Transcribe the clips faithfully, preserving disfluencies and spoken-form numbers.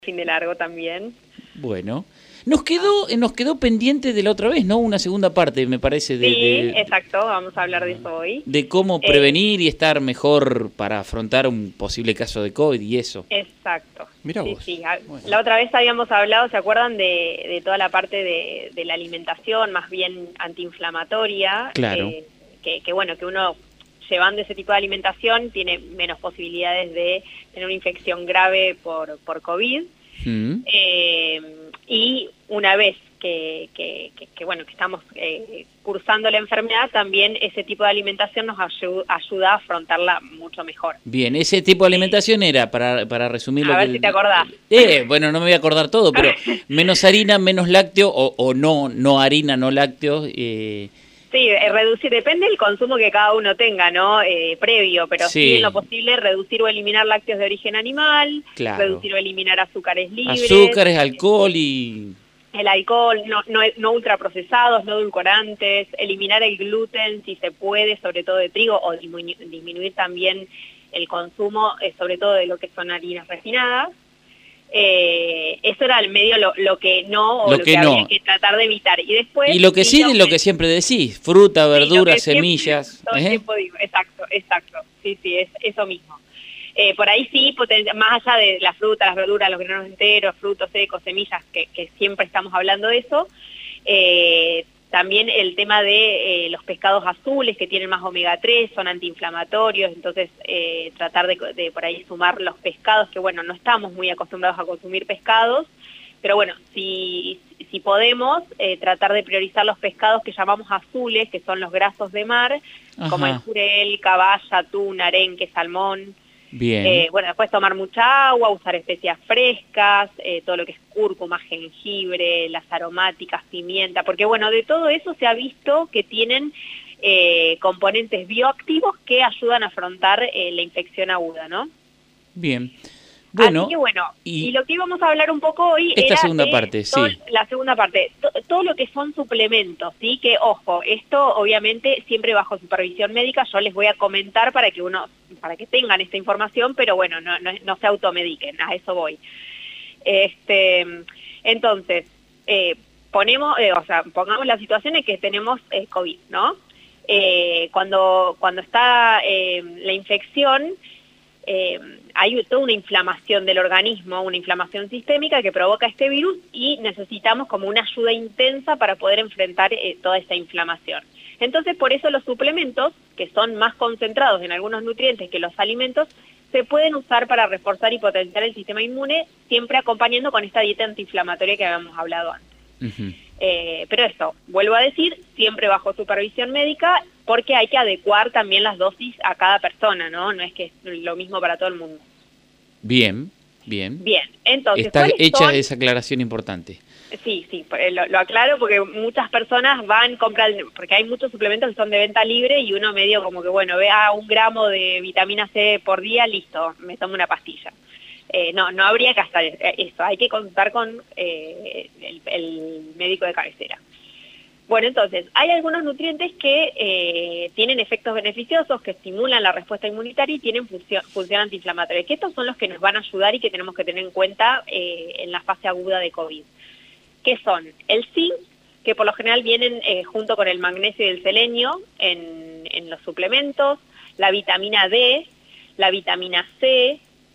fin de largo también. Bueno, nos quedó nos quedó pendiente de la otra vez, ¿no? Una segunda parte, me parece, de, Sí, de, exacto, vamos a hablar de eso hoy. de cómo Eh, prevenir y estar mejor para afrontar un posible caso de COVID y eso. Exacto. Mirá Sí, vos. sí. A- Bueno. La otra vez habíamos hablado, ¿se acuerdan de, de toda la parte de, de la alimentación, más bien antiinflamatoria? Claro. Eh, que, que bueno, que uno llevando ese tipo de alimentación tiene menos posibilidades de tener una infección grave por, por COVID. Mm. Eh, y una vez que, que, que, que, bueno, que estamos eh, cursando la enfermedad, también ese tipo de alimentación nos ayu- ayuda a afrontarla mucho mejor. Bien, ese tipo de alimentación era, para, para resumir lo A que... ver si te acordás. Eh, bueno, no me voy a acordar todo, pero menos harina, menos lácteo, o, o no, no harina, no lácteos. Eh, Sí, eh, reducir, depende del consumo que cada uno tenga, ¿no? Eh, previo, pero sí. Sí. En lo posible reducir o eliminar lácteos de origen animal, Claro. reducir o eliminar azúcares libres. Azúcares, alcohol y... El alcohol, no, no, no ultraprocesados, no edulcorantes, eliminar el gluten si se puede, sobre todo de trigo, o disminu disminuir también el consumo, eh, sobre todo de lo que son harinas refinadas. Eh, eso era al medio lo, lo que no, o Lo lo que que, no. había que tratar de evitar. Y después... Y lo que sí, es lo que siempre decís, fruta, Sí, lo verduras, que siempre, semillas. todo el ¿eh? tiempo digo, exacto, exacto, sí, sí, es eso mismo. Eh, por ahí sí, poten- más allá de la fruta, las verduras, los granos enteros, frutos secos, semillas, que, que siempre estamos hablando de eso, eh, también el tema de eh, los pescados azules que tienen más omega tres, son antiinflamatorios, entonces eh, tratar de, de por ahí sumar los pescados, que bueno, no estamos muy acostumbrados a consumir pescados, pero bueno, si, si podemos, eh, tratar de priorizar los pescados que llamamos azules, que son los grasos de mar, Ajá. como el jurel, caballa, atún, arenque, salmón. Bien. Eh, bueno, después tomar mucha agua, usar especias frescas, eh, todo lo que es cúrcuma, jengibre, las aromáticas, pimienta, porque bueno, de todo eso se ha visto que tienen eh, componentes bioactivos que ayudan a afrontar eh, la infección aguda, ¿no? Bien. Bueno, Así que bueno, y, y lo que íbamos a hablar un poco hoy esta era segunda de parte, todo- sí. la segunda parte, to- todo lo que son suplementos, ¿sí? Que ojo, esto obviamente siempre bajo supervisión médica, yo les voy a comentar para que uno, para que tengan esta información, pero bueno, no, no, no se automediquen, a eso voy. Este, entonces, eh, ponemos, eh, o sea, pongamos la situación en que tenemos eh, COVID, ¿no? Eh, cuando, cuando está eh, la infección, Eh, hay toda una inflamación del organismo, una inflamación sistémica que provoca este virus y necesitamos como una ayuda intensa para poder enfrentar eh, toda esa inflamación. Entonces, por eso los suplementos, que son más concentrados en algunos nutrientes que los alimentos, se pueden usar para reforzar y potenciar el sistema inmune, siempre acompañando con esta dieta antiinflamatoria que habíamos hablado antes. Uh-huh. Eh, pero esto, vuelvo a decir, siempre bajo supervisión médica, porque hay que adecuar también las dosis a cada persona, ¿no? No es que es lo mismo para todo el mundo. Bien, bien. Bien, entonces, Está ¿cuáles hecha son? esa aclaración importante. Sí, sí, lo, lo aclaro porque muchas personas van, compran, porque hay muchos suplementos que son de venta libre y uno medio como que, bueno, ve a un gramo de vitamina C por día, listo, me tomo una pastilla. Eh, no, no habría que hacer eso, hay que contar con eh, el, el médico de cabecera. Bueno, entonces, hay algunos nutrientes que eh, tienen efectos beneficiosos, que estimulan la respuesta inmunitaria y tienen función, función antiinflamatoria, que estos son los que nos van a ayudar y que tenemos que tener en cuenta eh, en la fase aguda de COVID. ¿Qué son? El zinc, que por lo general vienen eh, junto con el magnesio y el selenio en, en los suplementos, la vitamina D, la vitamina C,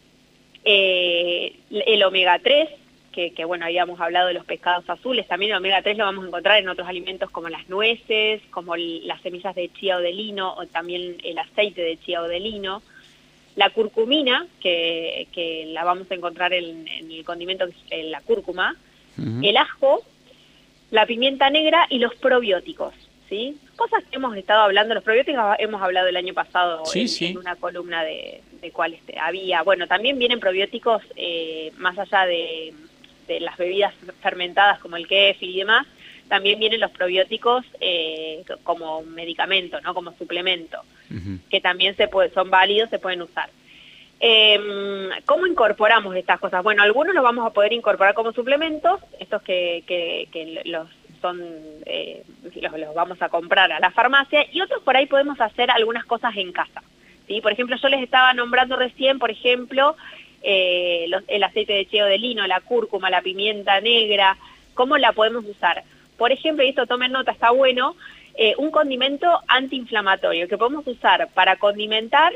eh, el omega tres, que, que bueno, habíamos hablado de los pescados azules, también el omega tres lo vamos a encontrar en otros alimentos como las nueces, como el, las semillas de chía o de lino, o también el aceite de chía o de lino, la curcumina, que, que la vamos a encontrar en, en el condimento, en la cúrcuma, uh-huh. El ajo, la pimienta negra y los probióticos, ¿sí? Cosas que hemos estado hablando, los probióticos hemos hablado el año pasado sí, en, sí. en una columna de, de cuáles había. Bueno, también vienen probióticos eh, más allá de, de las bebidas fermentadas como el kéfir y demás, también vienen los probióticos eh, como medicamento, ¿no? Como suplemento, uh-huh. Que también se puede, son válidos, se pueden usar. Eh, ¿Cómo incorporamos estas cosas? Bueno, algunos los vamos a poder incorporar como suplementos, estos que, que, que los son eh, los, los vamos a comprar a la farmacia, y otros por ahí podemos hacer algunas cosas en casa, ¿sí? Por ejemplo, yo les estaba nombrando recién, por ejemplo, eh, los, el aceite de cheo de lino, la cúrcuma, la pimienta negra, ¿cómo la podemos usar? Por ejemplo, y esto tomen nota, está bueno, eh, un condimento antiinflamatorio que podemos usar para condimentar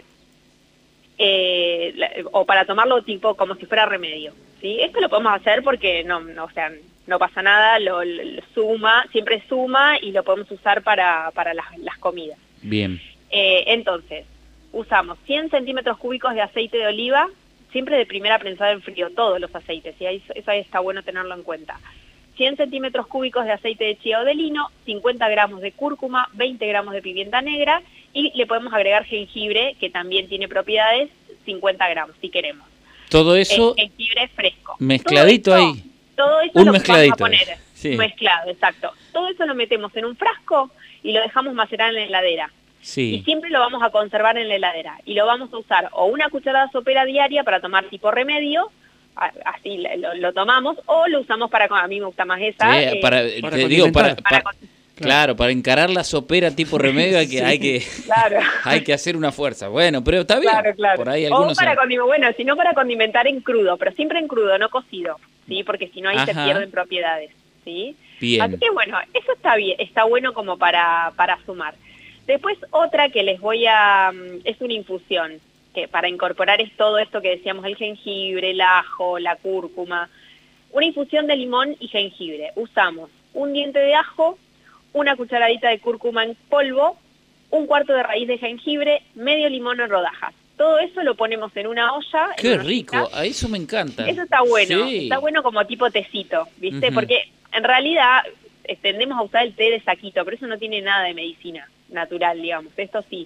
eh, la, o para tomarlo tipo como si fuera remedio, ¿sí? Esto lo podemos hacer porque no, no o sea, no pasa nada, lo, lo suma, siempre suma y lo podemos usar para, para las, las comidas. Bien. Eh, entonces, usamos cien centímetros cúbicos de aceite de oliva, siempre de primera prensada en frío, todos los aceites, y ahí, eso ahí está bueno tenerlo en cuenta. cien centímetros cúbicos de aceite de chía o de lino, cincuenta gramos de cúrcuma, veinte gramos de pimienta negra, y le podemos agregar jengibre, que también tiene propiedades, cincuenta gramos, si queremos. Todo eso... Eh, jengibre fresco. Mezcladito todo eso, ahí. Todo eso Un lo mezcladito. vamos a poner Sí. mezclado, exacto. Todo eso lo metemos en un frasco y lo dejamos macerar en la heladera. Sí. Y siempre lo vamos a conservar en la heladera. Y lo vamos a usar o una cucharada sopera diaria para tomar tipo remedio, así lo, lo tomamos, o lo usamos para, a mí me gusta más esa. Sí, eh, para, para te digo, para, para, para, claro, para encarar la sopera tipo remedio hay que, sí. hay, que claro. hay que hacer una fuerza. Bueno, pero está bien. Claro, claro. Por ahí algunos o para se... condimentar, bueno, si no para condimentar en crudo, pero siempre en crudo, no cocido, ¿sí? Porque si no ahí Ajá. se pierden propiedades, ¿sí? Bien. Así que bueno, eso está bien, está bueno como para, para sumar. Después otra que les voy a... es una infusión, que para incorporar es todo esto que decíamos, el jengibre, el ajo, la cúrcuma. Una infusión de limón y jengibre. Usamos un diente de ajo, una cucharadita de cúrcuma en polvo, un cuarto de raíz de jengibre, medio limón en rodajas. Todo eso lo ponemos en una olla. ¡Qué una rico! ollita. A eso me encanta. Eso está bueno, Sí. está bueno como tipo tecito, ¿viste? Uh-huh. Porque en realidad tendemos a usar el té de saquito, pero eso no tiene nada de medicina natural, digamos, esto sí.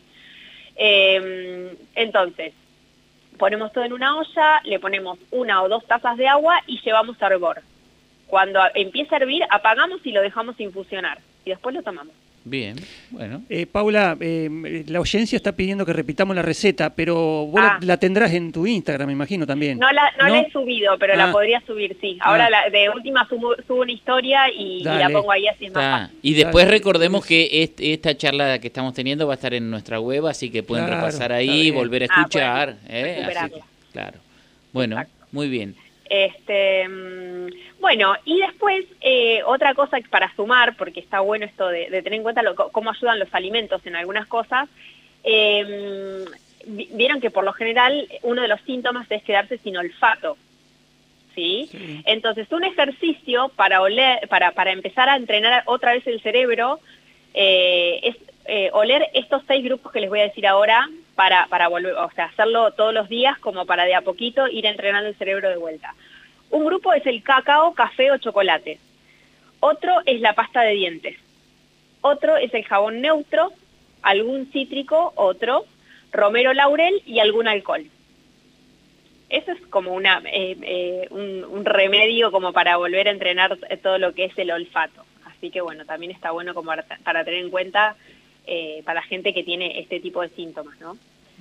Eh, entonces, ponemos todo en una olla, le ponemos una o dos tazas de agua y llevamos a hervor. Cuando empieza a hervir, apagamos y lo dejamos infusionar, y después lo tomamos. Bien, bueno. Eh, Paula, eh, la audiencia está pidiendo que repitamos la receta, pero vos Ah. la, la tendrás en tu Instagram, me imagino, también. No la, no ¿No? la he subido, pero Ah. la podría subir, sí. Ahora Ah. la, de última subo, subo una historia y, y la Dale. pongo ahí, así es más Ah, fácil. y después Dale. recordemos que este, esta charla que estamos teniendo va a estar en nuestra web, así que pueden Claro, repasar está ahí, bien. volver a Ah, escuchar. bueno, ¿eh? Así recuperarla. que, claro. Bueno, Exacto. muy bien. Este, mmm, bueno, y después eh, otra cosa para sumar, porque está bueno esto de, de tener en cuenta lo, cómo ayudan los alimentos en algunas cosas, eh, vieron que por lo general uno de los síntomas es quedarse sin olfato, ¿sí? Sí. Entonces un ejercicio para, oler, para, para empezar a entrenar otra vez el cerebro eh, es eh, oler estos seis grupos que les voy a decir ahora, para, para volver, o sea, hacerlo todos los días como para de a poquito ir entrenando el cerebro de vuelta. Un grupo es el cacao, café o chocolate. Otro es la pasta de dientes. Otro es el jabón neutro, algún cítrico, otro, romero laurel y algún alcohol. Eso es como una, eh, eh, un, un remedio como para volver a entrenar todo lo que es el olfato. Así que bueno, también está bueno como para, para tener en cuenta eh, para la gente que tiene este tipo de síntomas, ¿no?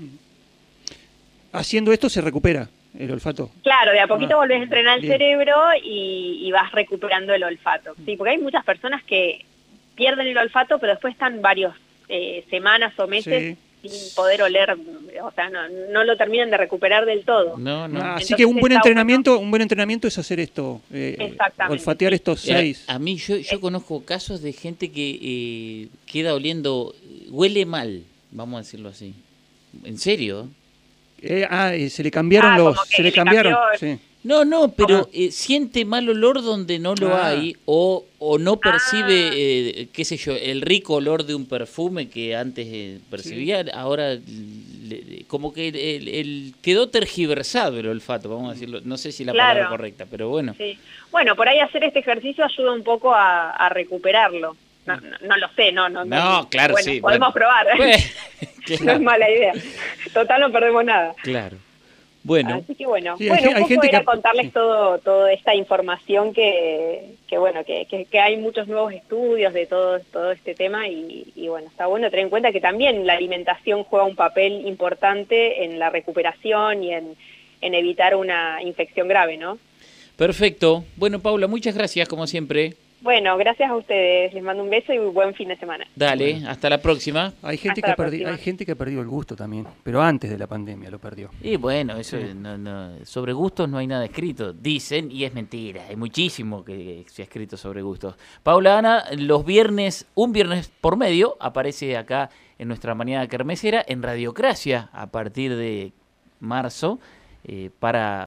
Haciendo esto se recupera el olfato. Claro, de a poquito Ah, volvés a entrenar el bien. cerebro y, y vas recuperando el olfato. Sí, porque hay muchas personas que pierden el olfato, pero después están varios eh, semanas o meses Sí. sin poder oler, o sea, no, no lo terminan de recuperar del todo. No, no. Ah, así Entonces que un buen está entrenamiento, un buen entrenamiento es hacer esto, eh, Exactamente, olfatear sí. estos Eh, seis. A mí, yo, yo conozco casos de gente que eh, queda oliendo, huele mal, vamos a decirlo así. ¿En serio? Eh, ah, eh, se le cambiaron Ah, los, como que se le le cambiaron. cambió- Sí. No, no, pero Ajá. eh, siente mal olor donde no lo Ah. hay o, o no percibe, Ah. eh, qué sé yo, el rico olor de un perfume que antes eh, percibía, ahora le- como que el, el- el- quedó tergiversado el olfato, vamos a decirlo. No sé si la Claro. palabra es correcta, pero bueno. Sí. Bueno, por ahí hacer este ejercicio ayuda un poco a, a recuperarlo. No, no, no lo sé, no, no. No, claro, bueno, sí, podemos bueno. probar. Pues, No es claro, mala idea. Total, no perdemos nada. claro. Bueno, Así que bueno, Sí, hay bueno, ge- un hay poco gente era que- contarles sí. todo, toda esta información que, que bueno, que, que, que hay muchos nuevos estudios de todo, todo este tema y, y bueno, está bueno tener en cuenta que también la alimentación juega un papel importante en la recuperación y en, en evitar una infección grave, ¿no? perfecto. Bueno, Paula, muchas gracias como siempre. Bueno, gracias a ustedes. Les mando un beso y buen fin de semana. Dale, hasta la próxima. Hay gente, Hasta que la ha perdi- próxima. hay gente que ha perdido el gusto también, pero antes de la pandemia lo perdió. Y bueno, eso Sí. no, no, sobre gustos no hay nada escrito, dicen, y es mentira, hay muchísimo que se ha escrito sobre gustos. Paula Ana, los viernes, un viernes por medio, aparece acá en nuestra mañana kermesera en Radiocracia a partir de marzo, eh, para